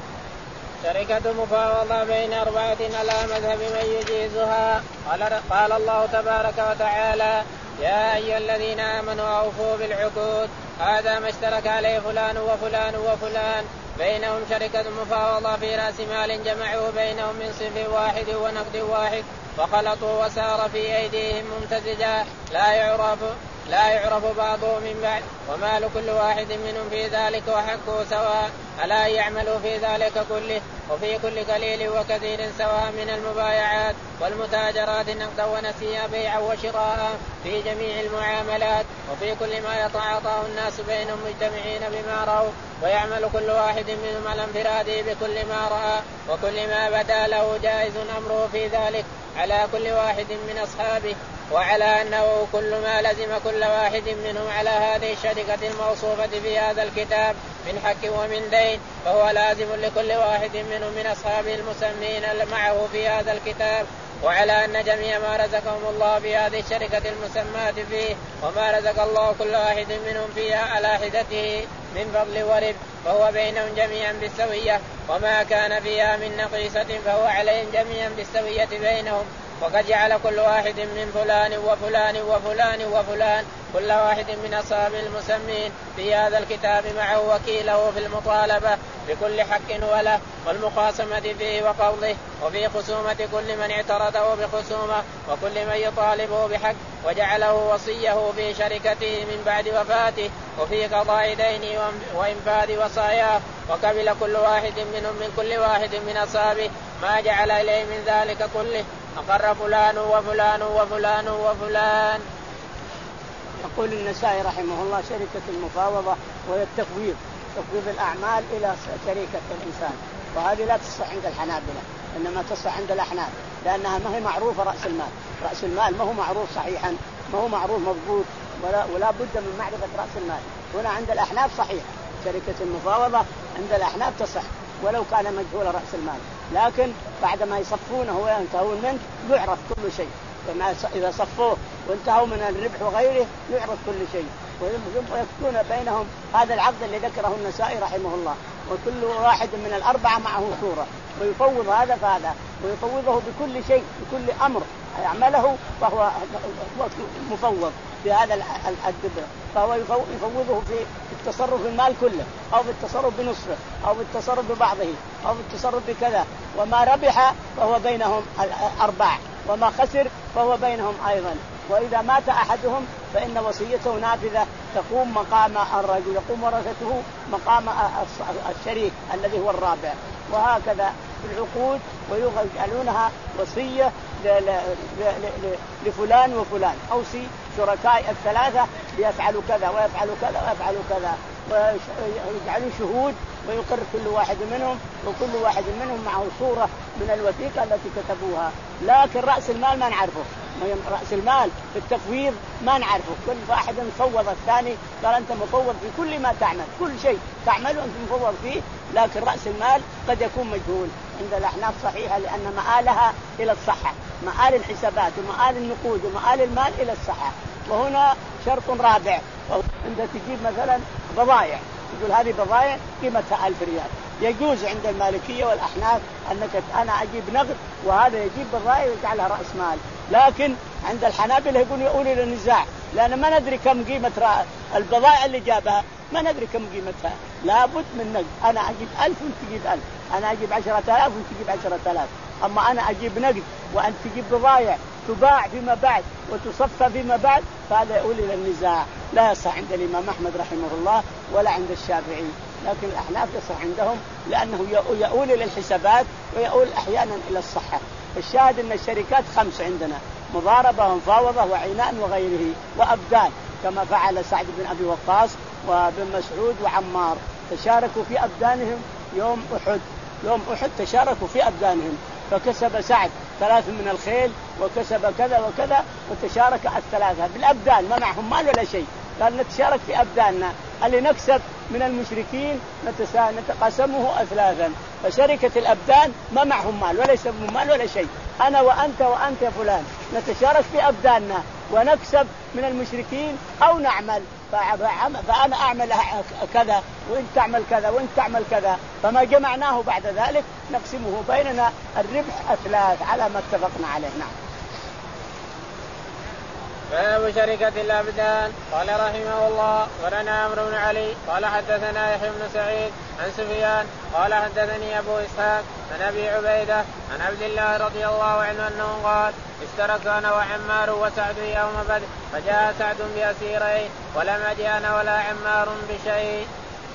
شركة مفاوضة بين أربعة على مذهب من يجيزها. قال الله تبارك وتعالى: يا أيها الذين آمنوا أوفوا بالعقود، هذا ما اشترك عليه فلان وفلان وفلان، بينهم شركة مفاوضة في رأس مال جمعوا بينهم من صنف واحد ونقد واحد، فخلطوا وسار في أيديهم ممتزجا لا يعرف لا يعرف بعضهم من بعد، ومال كل واحد منهم في ذلك وحقه سواء، ألا يعملوا في ذلك كله وفي كل قليل وكثير سواء من المبايعات والمتاجرات نقدا ونسيا بيعا وشراء في جميع المعاملات، وفي كل ما يتعاطاه الناس بينهم مجتمعين بما رأوا، ويعمل كل واحد منهم على انفراده بكل ما رأى، وكل ما بدا له جائز أمره في ذلك على كل واحد من أصحابه، وعلى أنه كل ما لزم كل واحد منهم على هذه الشركة الموصوفة في هذا الكتاب من حق ومن دين فهو لازم لكل واحد منهم من أصحابه المسمين معه في هذا الكتاب، وعلى أن جميع ما رزقهم الله في هذه الشركة المسماة فيه وما رزق الله كل واحد منهم فيها على حدته من فضل ورب فهو بينهم جميعا بالسوية، وما كان فيها من نقيصة فهو عليهم جميعا بالسوية بينهم. وقد جعل كل واحد من فلان وفلان وفلان وفلان كل واحد من أصحاب المسمين في هذا الكتاب معه وكيله في المطالبة بكل حق وله والمخاصمة فيه وقوله، وفي خصومة كل من اعترضه بخصومة وكل من يطالبه بحق، وجعله وصيه في شركته من بعد وفاته وفي قضاء دينه وإنفاذ وصاياه، وقبل كل واحد منهم من كل واحد من أصحابه ما جعل إليه من ذلك كله، أقر فلان وفلان وفلان وفلان. يقول النسائي رحمه الله: شركة المفاوضة وهي التفويض، تفويض الأعمال إلى شركة الإنسان، وهذه لا تصح عند الحنابلة، إنما تصح عند الأحناف، لأنها ما هي معروفة رأس المال، رأس المال ما هو معروف صحيحا، ما هو معروف مضبوط، ولا, ولا بد من معرفة رأس المال. هنا عند الأحناف صحيح، شركة المفاوضة عند الأحناف تصح ولو كان مجهول رأس المال، لكن بعد ما يصفونه وينتهون منه يعرف كل شيء، إذا صفوه وانتهوا من الربح وغيره يعرف كل شيء، ويكتون بينهم هذا العقد اللي ذكره النسائي رحمه الله. وكل واحد من الأربعة معه صورة، ويفوض هذا فهذا، ويفوضه بكل شيء بكل أمر يعمله، فهو مفوض بهذا الدبر، فهو يفوضه في التصرف المال كله، أو في التصرف بنصفه، أو في التصرف ببعضه، أو في التصرف بكذا. وما ربح فهو بينهم الأربع، وما خسر فهو بينهم أيضا. وإذا مات أحدهم فإن وصيته نافذة تقوم مقام الرجل، يقوم ورثته مقام الشريك الذي هو الرابع. وهكذا في العقود، ويجعلونها وصية لفلان وفلان، أوصي شركاء الثلاثة ليفعلوا كذا ويفعلوا كذا ويفعلوا كذا، ويجعلوا شهود ويقر كل واحد منهم، وكل واحد منهم معه صورة من الوثيقة التي كتبوها. لكن رأس المال ما نعرفه، رأس المال في التفويض ما نعرفه، كل واحد فوض الثاني قال أنت مفوض في كل ما تعمل، كل شيء تعمله أنت مفوض فيه، لكن رأس المال قد يكون مجهول عند الأحناف صحيحة، لأن مآلها إلى الصحة، مآل الحسابات ومآل النقود ومآل المال إلى الصحة. وهنا شرط رابع، أنت تجيب مثلا بضائع، تقول هذه بضائع قيمتها ألف ريال، يجوز عند المالكية والأحناف أنك أنا أجيب نقد وهذا يجيب بضائع ويجعلها رأس مال. لكن عند الحنابلة يقول يقول إلى النزاع، لأن ما ندري كم قيمة البضائع اللي جابها، ما ندري كم قيمتها، لابد من نقد. أنا أجيب ألف وأنت تجيب ألف، أنا أجيب عشرة آلاف وأنت تجيب عشرة آلاف. أما أنا أجيب نقد وأنت تجيب بضائع تباع فيما بعد وتصفى فيما بعد، فهذا يقول إلى النزاع، لا يصح عند الإمام أحمد رحمه الله ولا عند الشافعي. لكن الأحناف يصح عندهم، لأنه يؤول إلى الحسابات ويؤول أحيانا إلى الصحة. الشاهد أن الشركات خمس عندنا: مضاربة ومفاوضة وعنان وغيره وأبدان، كما فعل سعد بن أبي وقاص وابن مسعود وعمار، تشاركوا في أبدانهم يوم أحد. يوم أحد تشاركوا في أبدانهم، فكسب سعد ثلاث من الخيل وكسب كذا وكذا، وتشارك الثلاثة بالأبدان، ما معهم مال ولا شيء، قال نتشارك في أبداننا، اللي نكسب من المشركين نتقاسمه أثلاثا. فشركة الأبدان ما معهم مال ولا يسمون مال ولا شيء، أنا وأنت وأنت يا فلان نتشارك في أبداننا ونكسب من المشركين أو نعمل، فأنا أعمل كذا وإنت تعمل كذا وإنت تعمل كذا، فما جمعناه بعد ذلك نقسمه بيننا الربح أثلاث على ما اتفقنا عليه. نعم. باب شركة الأبدان. قال رحمه الله: ولنا عمرو بن علي قال حدثنا يحيى بن سعيد عن سفيان قال حدثني أبو إسحاق عن أبي عبيدة عن عبد الله رضي الله عنه أنه قال: اشترك أنا وعمار وسعد يوم بدر، فجاء سعد بأسيرين ولم أجي أنا ولا عمار بشيء.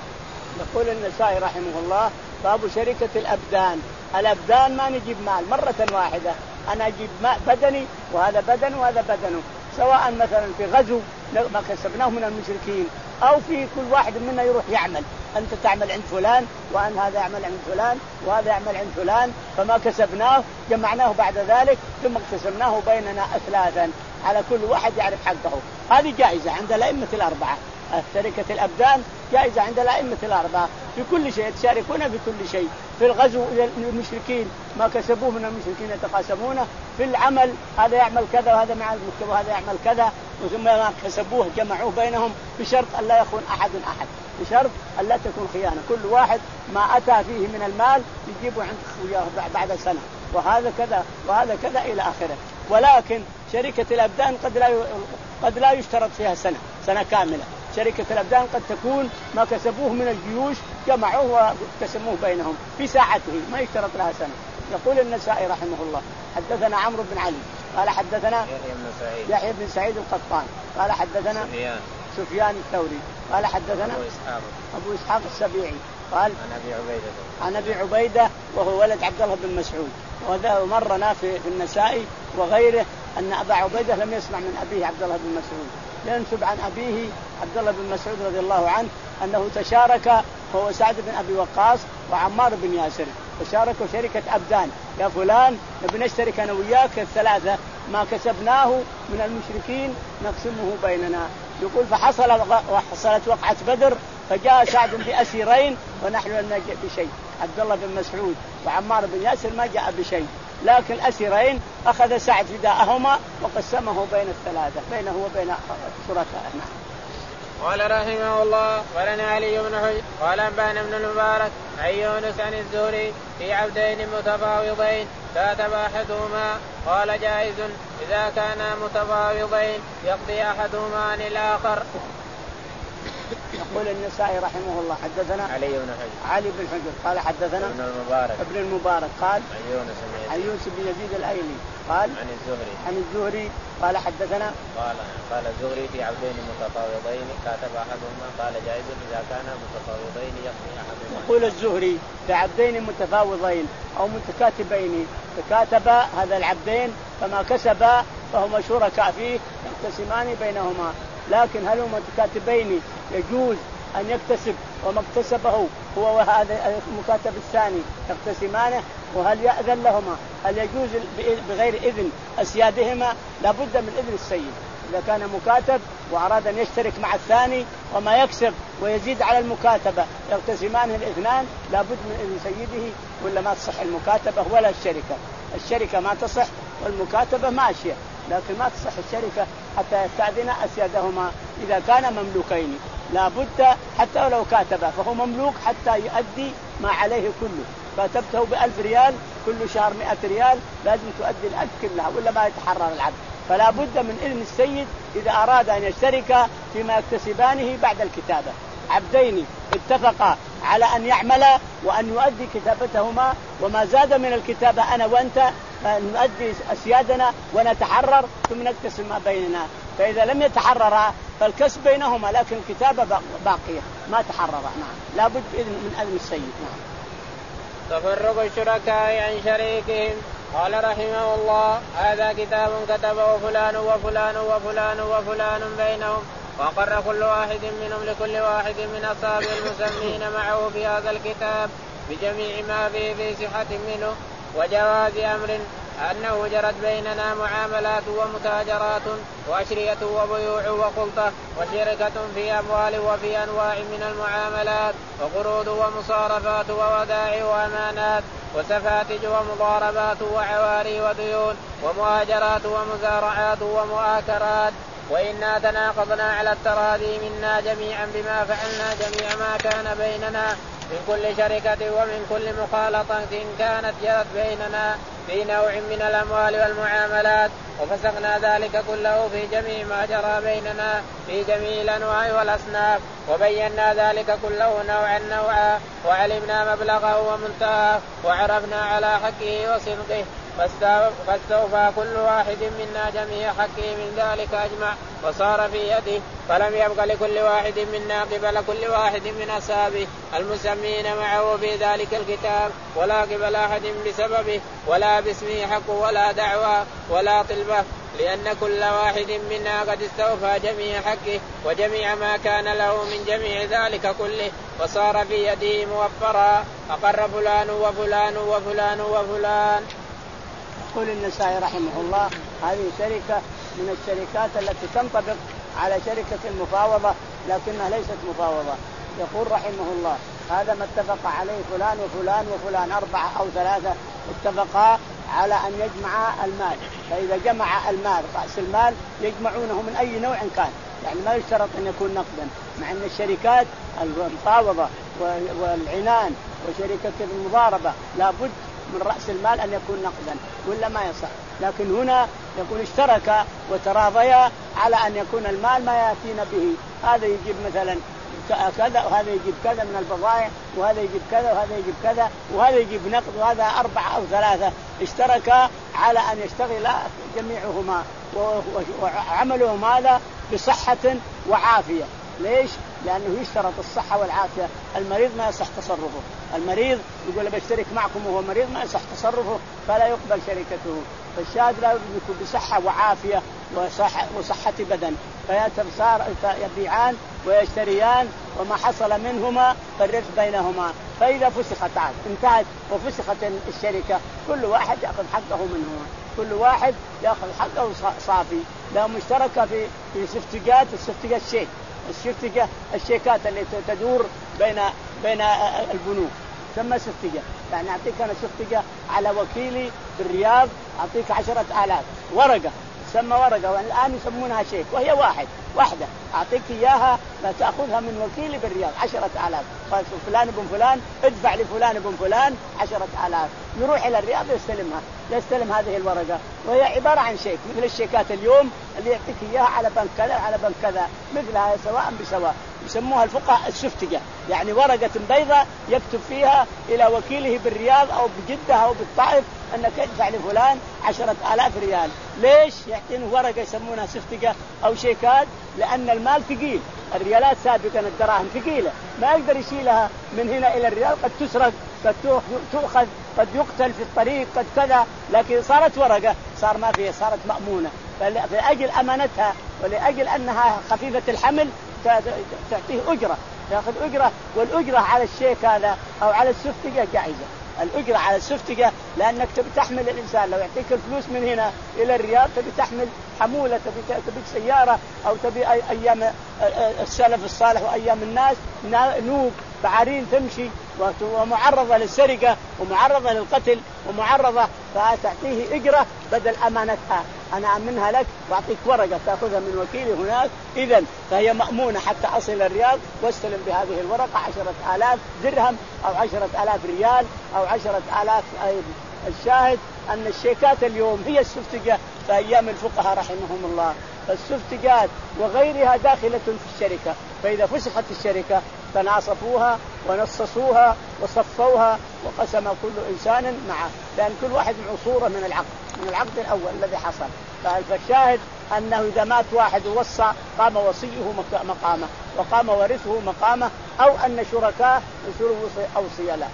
يقول النسائي رحمه الله: باب شركة الأبدان. الأبدان ما نجيب مال مرة واحدة، أنا أجيب بدني وهذا بدن وهذا بدنه، سواء مثلا في غزو ما كسبناه من المشركين، أو في كل واحد منا يروح يعمل، أنت تعمل عند فلان وأن هذا يعمل عند فلان وهذا يعمل عند فلان، فما كسبناه جمعناه بعد ذلك ثم اقتسمناه بيننا أثلاثا على كل واحد يعرف حقه. هذه جائزة عند الأئمة الأربعة. شركة الأبدان جائزة عند الأئمة الأربعة في كل شيء، يتشاركون في كل شيء. في الغزو المشركين ما كسبوه من المشركين يتقاسمونه، في العمل هذا يعمل كذا وهذا مع المكتب وهذا يعمل كذا، وثم ما كسبوه جمعوه بينهم بشرط أن لا يخون أحد أحد، بشرط أن لا تكون خيانة، كل واحد ما أتى فيه من المال يجيبه عند خوياه بعد سنة، وهذا كذا وهذا كذا إلى آخره. ولكن شركة الأبدان قد لا قد لا يشترط فيها سنة سنة كاملة. شركة الأبدان قد تكون ما كسبوه من الجيوش جمعوه وقسموه بينهم في ساعته، ما يشترط لها سنة. يقول النسائي رحمه الله: حدثنا عمرو بن علي قال حدثنا يحيى بن سعيد يحيى بن سعيد القطان قال حدثنا سفيان سفيان الثوري قال حدثنا أبو إسحاق أبو إسحاق السبيعي قال عن أبي عبيدة عن أبي عبيدة وهو ولد عبد الله بن مسعود. وهذا مرنا في النسائي وغيره أن أبا عبيدة لم يسمع من أبيه عبد الله بن مسعود، ينسب عن أبيه عبد الله بن مسعود رضي الله عنه أنه تشارك هو سعد بن أبي وقاص وعمار بن ياسر، تشاركوا شركة أبدان، يا فلان نبي نشترك أنا وياك الثلاثة، ما كسبناه من المشركين نقسمه بيننا. يقول فحصل وحصلت وقعة بدر، فجاء سعد بأسيرين ونحن لم نجئ بشيء. عبد الله بن مسعود وعمار بن ياسر ما جاء بشيء، لكن الأسيرين أخذ سعد فداءهما وقسمه بين الثلاثة بينه وبين شركائه. قال رحمه الله ولنا علي بن حجر قال أنبأنا بن المبارك عن يونس عن الزهري في عبدين متفاوضين كاتب أحدهما قال جائز إذا كانا متفاوضين يقضي أحدهما عن الآخر. يقول النسائي رحمه الله حدثنا علي بن حجر علي بن حجر قال حدثنا ابن المبارك ابن المبارك قال عن يونس بن عن يونس بن يزيد الأيلي قال عن الزهري عن الزهري قال حدثنا قال قال الزهري في عبدين متفاوضين كاتب أحدهما قال جائز إذا كانا متفاوضين يقضي أحدهما. يقول الزهري في عبدين متفاوضين أو متكاتبين فكاتب هذا العبدين فما كسبا فهما شركاء فيه يقتسمان بينهما، لكن هل هما متكاتبين يجوز أن يكتسب وما اكتسبه هو وهذا المكاتب الثاني يقتسمانه؟ وهل يأذن لهما؟ هل يجوز بغير إذن أسيادهما؟ لابد من إذن السيد. إذا كان مكاتب وأراد أن يشترك مع الثاني وما يكسب ويزيد على المكاتبة يقتسمانه الاثنان لابد من إذن سيده، ولا ما تصح المكاتبة ولا الشركة. الشركة ما تصح والمكاتبة ماشية، لكن ما تصح الشركة حتى يستأذن أسيادهما إذا كان مملوكين. لا بد حتى ولو كاتبه فهو مملوك حتى يؤدي ما عليه كله. كاتبته بألف ريال كل شهر مئة ريال لازم تؤدي الألف كلها ولا ما يتحرر العبد. فلا بد من إذن السيد إذا أراد أن يشترك فيما يكتسبانه بعد الكتابة. عبدين اتفقا على أن يعملا وأن يؤدي كتابتهما، وما زاد من الكتابة أنا وأنت نؤدي أسيادنا ونتحرر ثم نكتسب ما بيننا. فإذا لم يتحررا فالكسب بينهما لكن الكتابة باقية ما تحرر. نعم لابد من أذن السيد. نعم. تفرق الشركاء عن شريكهم. قال رحمه الله هذا كتاب كتبه فلان وفلان وفلان وفلان بينهم، وأقر كل واحد منهم لكل واحد من أصحاب المسمين معه في هذا الكتاب بجميع ما فيه في صحة منه وجواز أمر أنه جرت بيننا معاملات ومتاجرات وأشرية وبيوع وخلطة وشركة في أموال وفي أنواع من المعاملات وقروض ومصارفات وودائع وأمانات وسفاتج ومضاربات وعواري وديون ومهاجرات ومزارعات ومؤاكرات. وإنا تناقضنا على التراضي منا جميعا بما فعلنا جميع ما كان بيننا من كل شركة ومن كل مخالطة كانت جرت بيننا في نوع من الأموال والمعاملات، وفسقنا ذلك كله في جميع ما جرى بيننا في جميع الأنواع والأصناف، وبينا ذلك كله نوعا نوعا وعلمنا مبلغه ومنتهاه وعرفنا على حقه وصدقه، فاستوفى كل واحد منا جميع حقه من ذلك أجمع وصار في يده، فلم يبق لكل واحد منا قبل كل واحد من أصحابه المسمين معه في ذلك الكتاب ولا قبل أحد بسببه ولا باسمه حق ولا دعوى ولا طلبة، لأن كل واحد منا قد استوفى جميع حقه وجميع ما كان له من جميع ذلك كله وصار في يده موفرا. أقر فلان وفلان وفلان وفلان. يقول النسائي رحمه الله هذه شركة من الشركات التي تنطبق على شركة المفاوضة لكنها ليست مفاوضة. يقول رحمه الله هذا ما اتفق عليه فلان وفلان وفلان أربعة أو ثلاثة اتفقا على أن يجمع المال، فإذا جمع المال رأس المال يجمعونه من أي نوع كان، يعني ما يشترط أن يكون نقدا، مع أن الشركات المفاوضة والعنان وشركة المضاربة لابد من رأس المال أن يكون نقدا ولا ما يصح. لكن هنا يكون اشترك وتراضيا على أن يكون المال ما يأتينا به، هذا يجيب مثلا كذا وهذا يجيب كذا من البضائع وهذا يجيب كذا وهذا يجيب كذا وهذا يجيب نقد وهذا أربعة أو ثلاثة، اشتركا على أن يشتغل جميعهما وعملهم هذا بصحة وعافية. ليش؟ لأنه يشترط الصحة والعافية. المريض ما يصح تصرفه، المريض يقول بشترك معكم وهو مريض ما يصح تصرفه فلا يقبل شركته. فالشاهد لا يكون بصحة وعافية وصحة, وصحة بدن، فيتصار يبيعان ويشتريان وما حصل منهما فالربح بينهما. فإذا فسخت عاد انتهت وفسخت الشركة كل واحد يأخذ حقه منهما، كل واحد يأخذ حقه صافي. لو مشترك في في سفتجات السفتجات شيك الشفتجة الشيكات اللي تدور بين بين البنوك ثم سفتجة، يعني أعطيك أنا سفتجة على وكيلي بالرياض أعطيك عشرة آلاف ورقة تسمى ورقة، والآن يسمونها شيك، وهي واحد واحدة أعطيك إياها لا تأخذها من وكيل بالرياض عشرة آلاف، قال فلان بن فلان ادفع لفلان بن فلان عشرة آلاف، يروح إلى الرياض يستلمها، يستلم هذه الورقة، وهي عبارة عن شيك مثل الشيكات اليوم اللي يعطيك إياها على بنك كذا على بنك كذا، مثلها سواء بسواء. يسموها الفقهاء السفتجة، يعني ورقة بيضاء يكتب فيها إلى وكيله بالرياض أو بجدة أو بالطائف أنك ادفع لفلان عشرة آلاف ريال. ليش يعطينه ورقة يسمونها سفتجة أو شيكات؟ لأن المال ثقيل، الريالات سابقا الدراهم ثقيلة ما يقدر يشيلها من هنا إلى الرياض، قد تسرق قد تؤخذ قد يقتل في الطريق قد كذا، لكن صارت ورقة صار ما فيها، صارت مأمونة، فلأجل أمانتها ولأجل أنها خفيفة الحمل تعطيه أجرة، يأخذ أجرة، والأجرة على الشيك هذا أو على السفتجة جائزة. الأجرة على السفتجة لأنك تبي تحمل الإنسان، لو يعطيك الفلوس من هنا إلى الرياض تبي تحمل حمولة، تبي تبي سيارة، أو تبي أيام السلف الصالح وأيام الناس نوب بعارين تمشي ومعرضة للسرقة ومعرضة للقتل ومعرضة، فتعطيه إجرة بدل أمانتها، أنا أمنها لك وأعطيك ورقة تأخذها من وكيلي هناك، إذن فهي مأمونة حتى أصل الرياض واستلم بهذه الورقة عشرة آلاف درهم أو عشرة آلاف ريال أو عشرة آلاف. الشاهد أن الشيكات اليوم هي السفتجة في أيام الفقهاء رحمهم الله، فالسفتجات وغيرها داخلة في الشركة، فإذا فسخت الشركة تناصفوها ونصصوها وصفوها وقسم كل إنسان معه، لأن كل واحد معه صورة من العقد من العقد الأول الذي حصل. فالشاهد أنه إذا مات واحد ووصى قام وصيه مقامه وقام ورثه مقامه، أو أن شركاء يصيروا أوصياء له.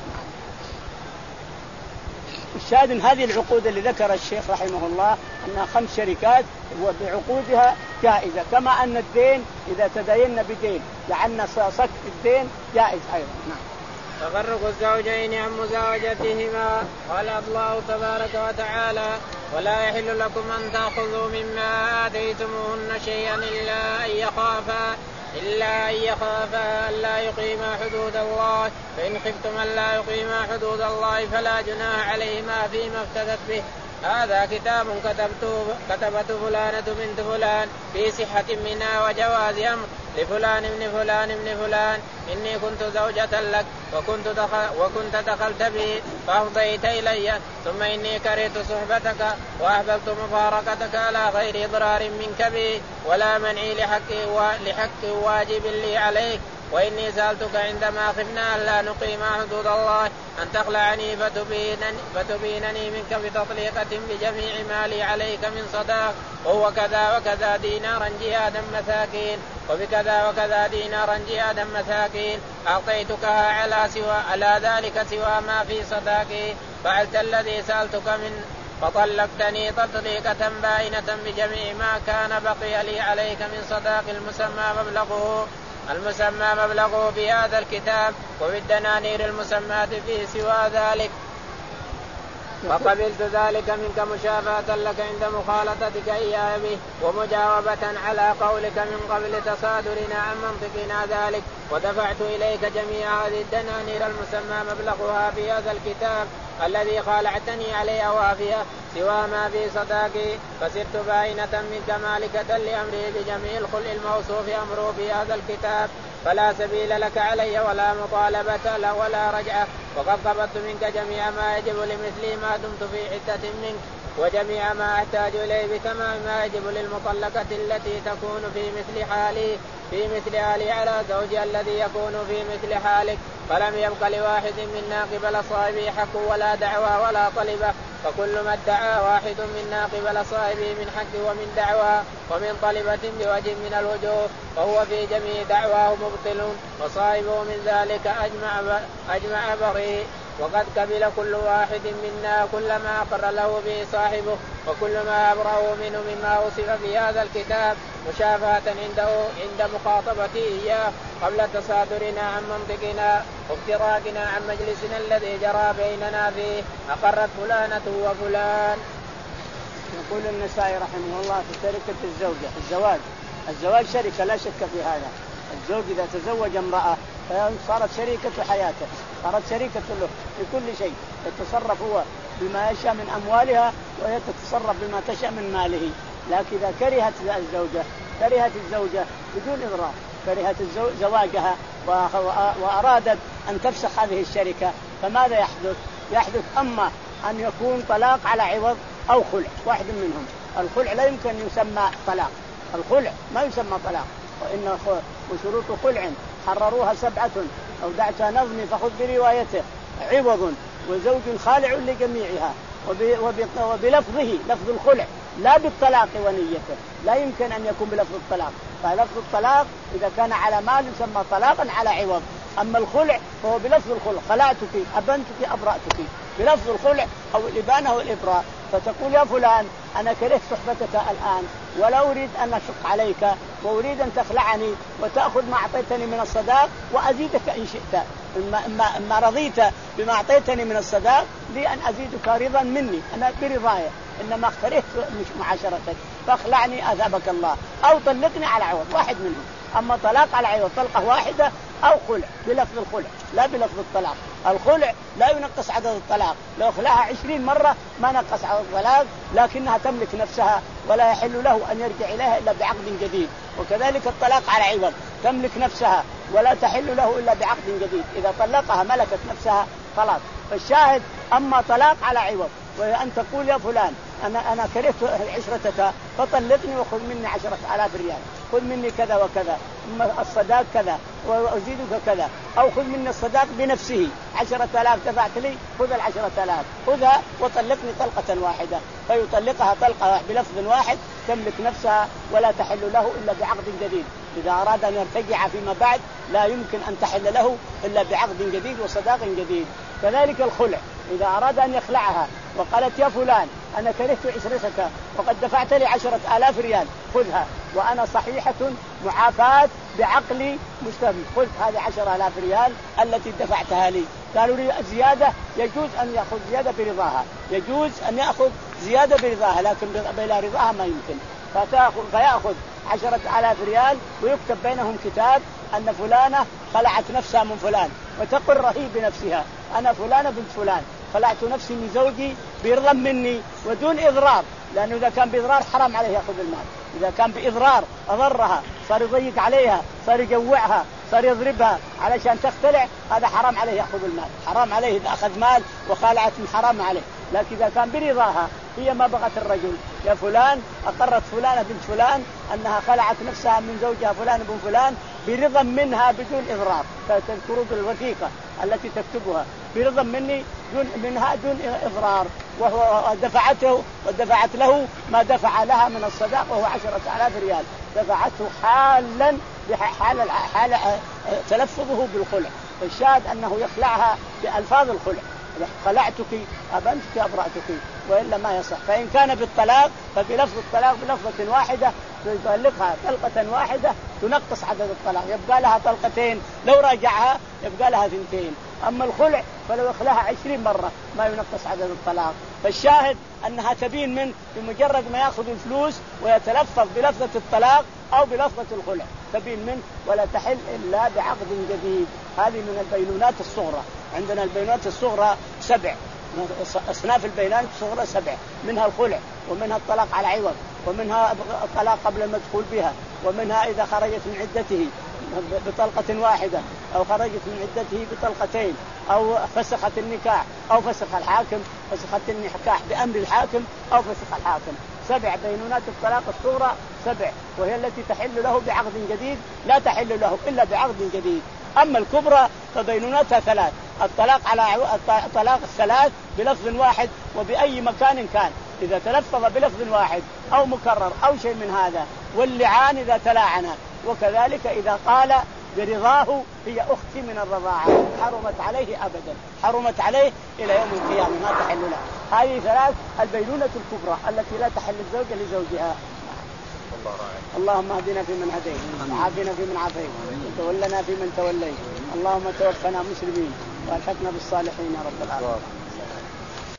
الشاهد من هذه العقود اللي ذكر الشيخ رحمه الله أنها خمس شركات وبعقودها جائزة، كما أن الدين إذا تدين بدين جعلنا صك الدين جائز أيضا. نعم. تفرق الزوجين عن مزاوجتهما. قال الله تبارك وتعالى: ولا يحل لكم أن تأخذوا مما آتيتموهن شيئا إلا أن يخافا إلا أن يخافا ألا يقيما حدود الله، فإن خفتم ألا يقيما حدود الله فلا جناح عليهما فيما افتدت به. هذا كتاب كتبته كتبته فلانة بنت فلان في صحة منها وجواز أمر لفلان ابن فلان ابن فلان، إني كنت زوجة لك وكنت دخل وكنت دخلت بي فأفضيت إلي، ثم إني كرهت صحبتك وأحببت مفارقتك على غير إضرار منك بي ولا منعي لحق لحق واجب لي عليك، وإني سألتك عندما خفنا ألا نقيم حدود الله أن تخلعني فتبينني, فتبينني منك بتطليقة بجميع مالي عليك من صداق، وهو كذا وكذا دينارا جهادا مساكين، وبكذا وكذا دينارا جهادا مساكين، أعطيتكها على سوى على ذلك سوى ما في صداقي، فعلت الذي سألتك من فطلقتني تطليقة باينة بجميع ما كان بقي لي عليك من صداق المسمى مبلغه المسمى مبلغه في هذا الكتاب، وبالدنانير المسماة فيه سوى ذلك، فقبلت ذلك منك مشافاة لك عند مخالطتك إياه به، ومجاوبة على قولك من قبل تصادرنا عن منطقنا ذلك، ودفعت إليك جميع هذه الدنانير المسمى مبلغها في هذا الكتاب الذي خالعتني عليه وافية سوى ما في صداقي، فصرت باينة منك مالكة لأمره بجميع الخلق الموصوف أمره في هذا الكتاب، فلا سبيل لك علي ولا مطالبة له ولا رجعة، وقد قبضت منك جميع ما يجب لمثلي ما دمت في عدة منك، وجميع ما أحتاج إليه بتمام ما يجب للمطلقة التي تكون في مثل حالي في مثل حالي على زوجها الذي يكون في مثل حالك، فلم يبق لواحد منا قبل صاحبه حق ولا دعوى ولا طلبة، فكل ما ادعى واحد منا قبل صاحبه من حق ومن دعوى ومن طلبة بوجه من الوجوه فهو في جميع دعواه مبطل، وصاحبه من ذلك أجمع, أجمع بريء، وقد قبل كل واحد منا كل ما أقر له به صاحبه، وكل ما أبرأه منه مما وصف في هذا الكتاب مشافهة عنده عند مخاطبته إياه قبل تصادرنا عن منطقنا وافتراقنا عن مجلسنا الذي جرى بيننا فيه، أقرت فلانة وفلان. يقول النسائي رحمه الله في شركة الزوجة الزواج الزواج شركة لا شك في هذا، الزوج إذا تزوج امرأة صارت شريكة حياته، صارت شريكة له في كل شيء، يتصرف هو بما يشاء من أموالها وهي تتصرف بما تشاء من ماله، لكن إذا كرهت الزوجة كرهت الزوجة بدون إضرار، كرهت زواجها وأرادت أن تفسخ هذه الشركة، فماذا يحدث؟ يحدث أما أن يكون طلاق على عوض أو خلع، واحد منهم. الخلع لا يمكن أن يسمى طلاق، الخلع ما يسمى طلاق. وإن وشروط خلع حرروها سبعة أو دعتها نظمي فخذ بروايته: عوض وزوج خالع لجميعها، وبلفظه لفظ الخلع لا بالطلاق ونيته، لا يمكن أن يكون بلفظ الطلاق. فلفظ الطلاق إذا كان على مال يسمى طلاقا على عوض، أما الخلع فهو بلفظ الخلع: خلعتك، أبنتك، أبرأتك، بلفظ الخلع أو الإبانة أو الإبراء. فتقول: يا فلان أنا كرهت صحبتك الآن ولا أريد أن أشق عليك، وأريد أن تخلعني وتأخذ ما أعطيتني من الصداق وأزيدك إن شئت، إما, إما رضيت بما أعطيتني من الصداق لي أن أزيدك رضا مني، أنا برضايا، إنما كرهت معاشرتك فاخلعني أذهبك الله، أو طلقني على عوض، واحد منهم. أما طلاق على عوض طلقة واحدة أو خلع بلفظ الخلع لا بلفظ الطلاق. الخلع لا ينقص عدد الطلاق، لو خلاها عشرين مرة ما نقص عدد الطلاق، لكنها تملك نفسها ولا يحل له أن يرجع إليها إلا بعقد جديد. وكذلك الطلاق على عوض تملك نفسها ولا تحل له إلا بعقد جديد، إذا طلقها ملكت نفسها خلاص. فالشاهد: أما طلاق على عوض وأن تقول: يا فلان أنا أنا كرهت عشرتك فطلقني وخذ مني عشرة آلاف ريال، خذ مني كذا وكذا، الصداق كذا وأزيدك كذا، أو خذ مني الصداق بنفسه عشرة آلاف دفعت لي، خذ العشرة آلاف، خذها وطلقني طلقة واحدة. فيطلقها طلقة بلفظ واحد تملك نفسها ولا تحل له إلا بعقد جديد. إذا أراد أن يرتجع فيما بعد لا يمكن أن تحل له إلا بعقد جديد وصداق جديد. كذلك الخلع إذا أراد أن يخلعها وقالت: يا فلان أنا كرهت عشرتك وقد دفعت لي عشرة آلاف ريال، خذها وأنا صحيحة معافاة بعقلي مستمر، خذ هذه عشرة آلاف ريال التي دفعتها لي. قالوا لي زيادة، يجوز أن يأخذ زيادة برضاها، يجوز أن يأخذ زيادة برضاها، لكن بلا رضاها ما يمكن. فتأخذ فيأخذ عشرة آلاف ريال ويكتب بينهم كتاب أن فلانة خلعت نفسها من فلان، وتقر هي بنفسها: أنا فلانة بنت فلان خلعت نفسي من زوجي برضا مني ودون إضرار، لأنه إذا كان بإضرار حرام عليه يأخذ المال. إذا كان بإضرار أضرها، صار يضيق عليها، صار يجوعها، صار يضربها علشان تختلع، هذا حرام عليه يأخذ المال، حرام عليه إذا أخذ مال وخالعت من حرام عليه. لكن إذا كان برضاها، هي ما بغت الرجل: يا فلان أقرت فلانة بنت فلان أنها خلعت نفسها من زوجها فلان بن فلان برضا منها بدون إضرار، تذكروا بالوثيقة التي تكتبها برضا مني دون منها دون إضرار، وهو دفعته ودفعت له ما دفع لها من الصداق وهو عشرة آلاف ريال، دفعته حالا بحال حال تلفظه بالخلع. فالشاهد أنه يخلعها بألفاظ الخلع: خلعتك، أبنتك، أبرأتك، وإلا ما يصح. فإن كان بالطلاق فبلفظ الطلاق بلفظة واحدة تطلقها طلقة واحدة تنقص عدد الطلاق، يبقى لها طلقتين، لو راجعها يبقى لها ثنتين. أما الخلع فلو يخلعها عشرين مرة ما ينقص عدد الطلاق. فالشاهد أنها تبين من بمجرد ما يأخذ الفلوس ويتلفظ بلفظة الطلاق أو بلفظة الخلع تبين منه، ولا تحل إلا بعقد جديد. هذه من البينونات الصغرى. عندنا البينونات الصغرى سبع أصناف، البينونات الصغرى سبع، منها الخلع، ومنها الطلاق على عوض، ومنها الطلاق قبل المدخول بها، ومنها إذا خرجت من عدته بطلقة واحدة، أو خرجت من عدته بطلقتين، أو فسخت النكاح، أو فسخ الحاكم، فسخت النكاح بأمر الحاكم، أو فسخ الحاكم. سبع بينونات الطلاق الصغرى سبع، وهي التي تحل له بعقد جديد، لا تحل له إلا بعقد جديد. أما الكبرى فبينونتها ثلاث: الطلاق على الطلاق الثلاث بلفظ واحد وبأي مكان كان، إذا تلفظ بلفظ واحد أو مكرر أو شيء من هذا، واللعان إذا تلاعن، وكذلك إذا قال برضاه هي أختي من الرضاعة حرمت عليه أبدا، حرمت عليه إلى يوم القيامة ما تحل له. هذه ثلاث البينونة الكبرى التي لا تحل الزوجة لزوجها. اللهم اهدنا فيمن هديت، وعافنا فيمن عافيت، وتولنا فيمن توليت، اللهم توفنا مسلمين والحقنا بالصالحين يا رب العالمين.